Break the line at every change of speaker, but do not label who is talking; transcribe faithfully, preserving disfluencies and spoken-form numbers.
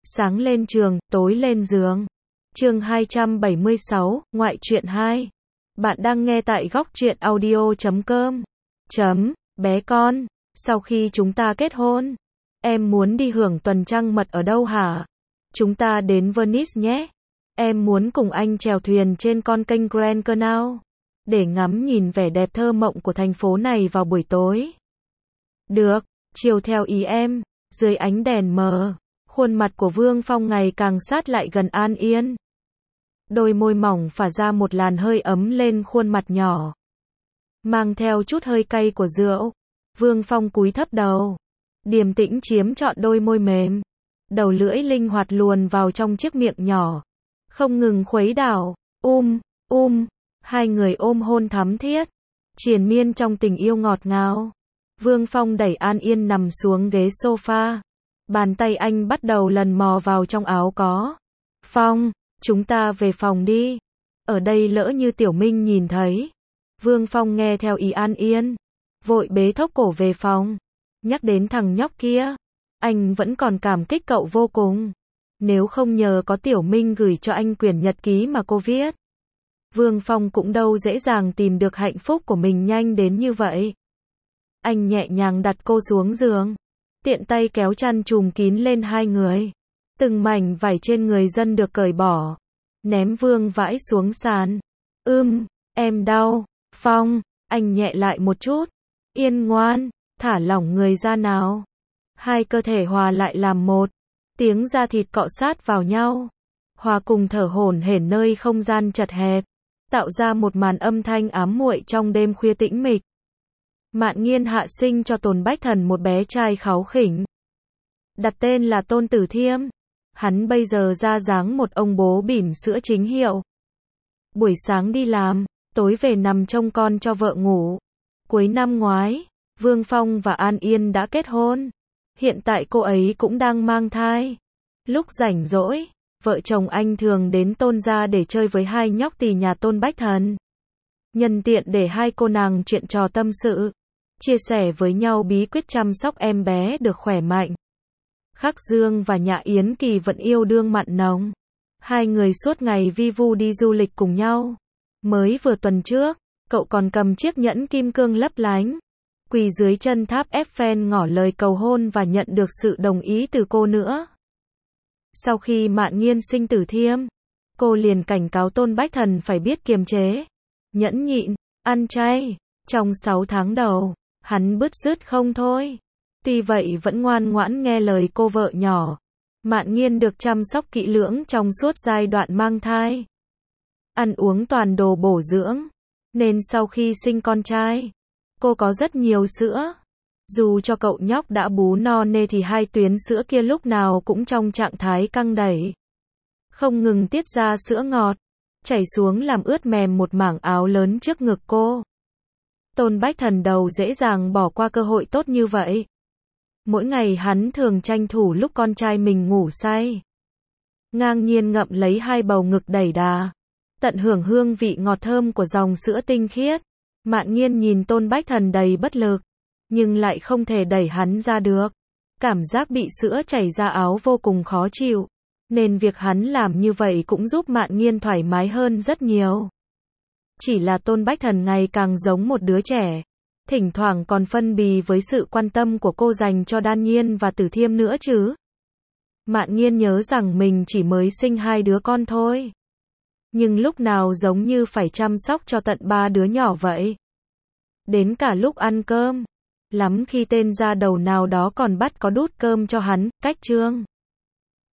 Sáng lên trường, tối lên giường. Chương hai trăm bảy mươi sáu, ngoại truyện hai. Bạn đang nghe tại góc truyện audio chấm com. Chấm, bé con, sau khi chúng ta kết hôn, em muốn đi hưởng tuần trăng mật ở đâu hả? Chúng ta đến Venice nhé. Em muốn cùng anh chèo thuyền trên con kênh Grand Canal, để ngắm nhìn vẻ đẹp thơ mộng của thành phố này vào buổi tối. Được, chiều theo ý em. Dưới ánh đèn mờ, khuôn mặt của Vương Phong ngày càng sát lại gần An Yên. Đôi môi mỏng phả ra một làn hơi ấm lên khuôn mặt nhỏ, mang theo chút hơi cay của rượu. Vương Phong cúi thấp đầu, điềm tĩnh chiếm trọn đôi môi mềm. Đầu lưỡi linh hoạt luồn vào trong chiếc miệng nhỏ, không ngừng khuấy đảo. Um, um, hai người ôm hôn thắm thiết, triền miên trong tình yêu ngọt ngào. Vương Phong đẩy An Yên nằm xuống ghế sofa. Bàn tay anh bắt đầu lần mò vào trong áo có. Phong, chúng ta về phòng đi. Ở đây lỡ như Tiểu Minh nhìn thấy. Vương Phong nghe theo ý An Yên, vội bế thốc cổ về phòng. Nhắc đến thằng nhóc kia, anh vẫn còn cảm kích cậu vô cùng. Nếu không nhờ có Tiểu Minh gửi cho anh quyển nhật ký mà cô viết, Vương Phong cũng đâu dễ dàng tìm được hạnh phúc của mình nhanh đến như vậy. Anh nhẹ nhàng đặt cô xuống giường, tiện tay kéo chăn trùm kín lên hai người. Từng mảnh vải trên người dân được cởi bỏ, ném vương vãi xuống sàn. Ưm, em đau. Phong, anh nhẹ lại một chút. Yên ngoan, thả lỏng người ra nào. Hai cơ thể hòa lại làm một. Tiếng da thịt cọ sát vào nhau, hòa cùng thở hổn hển nơi không gian chật hẹp, tạo ra một màn âm thanh ám muội trong đêm khuya tĩnh mịch. Mạn Nghiên hạ sinh cho Tôn Bách Thần một bé trai kháu khỉnh, đặt tên là Tôn Tử Thiêm. Hắn bây giờ ra dáng một ông bố bỉm sữa chính hiệu. Buổi sáng đi làm, tối về nằm trông con cho vợ ngủ. Cuối năm ngoái, Vương Phong và An Yên đã kết hôn. Hiện tại cô ấy cũng đang mang thai. Lúc rảnh rỗi, vợ chồng anh thường đến Tôn gia để chơi với hai nhóc tỳ nhà Tôn Bách Thần. Nhân tiện để hai cô nàng chuyện trò tâm sự, chia sẻ với nhau bí quyết chăm sóc em bé được khỏe mạnh. Khắc Dương và Nhã Yến Kỳ vẫn yêu đương mặn nồng. Hai người suốt ngày vi vu đi du lịch cùng nhau. Mới vừa tuần trước, cậu còn cầm chiếc nhẫn kim cương lấp lánh, quỳ dưới chân tháp Eiffel ngỏ lời cầu hôn và nhận được sự đồng ý từ cô nữa. Sau khi Mạn Nghiên sinh Tử Thiêm, cô liền cảnh cáo Tôn Bách Thần phải biết kiềm chế, nhẫn nhịn, ăn chay. Trong sáu tháng đầu, hắn bứt rứt không thôi. Tuy vậy vẫn ngoan ngoãn nghe lời cô vợ nhỏ. Mạn Nghiên được chăm sóc kỹ lưỡng trong suốt giai đoạn mang thai. Ăn uống toàn đồ bổ dưỡng, nên sau khi sinh con trai, cô có rất nhiều sữa. Dù cho cậu nhóc đã bú no nê thì hai tuyến sữa kia lúc nào cũng trong trạng thái căng đẩy, không ngừng tiết ra sữa ngọt, chảy xuống làm ướt mềm một mảng áo lớn trước ngực cô. Tôn Bách Thần đầu dễ dàng bỏ qua cơ hội tốt như vậy. Mỗi ngày hắn thường tranh thủ lúc con trai mình ngủ say, ngang nhiên ngậm lấy hai bầu ngực đẩy đà, tận hưởng hương vị ngọt thơm của dòng sữa tinh khiết. Mạn Nghiên nhìn Tôn Bách Thần đầy bất lực, nhưng lại không thể đẩy hắn ra được. Cảm giác bị sữa chảy ra áo vô cùng khó chịu, nên việc hắn làm như vậy cũng giúp Mạn Nghiên thoải mái hơn rất nhiều. Chỉ là Tôn Bách Thần ngày càng giống một đứa trẻ, thỉnh thoảng còn phân bì với sự quan tâm của cô dành cho Đan Nhiên và Tử Thiêm nữa chứ. Mạn Nghiên nhớ rằng mình chỉ mới sinh hai đứa con thôi, nhưng lúc nào giống như phải chăm sóc cho tận ba đứa nhỏ vậy. Đến cả lúc ăn cơm, lắm khi tên gia đầu nào đó còn bắt có đút cơm cho hắn. Cách chương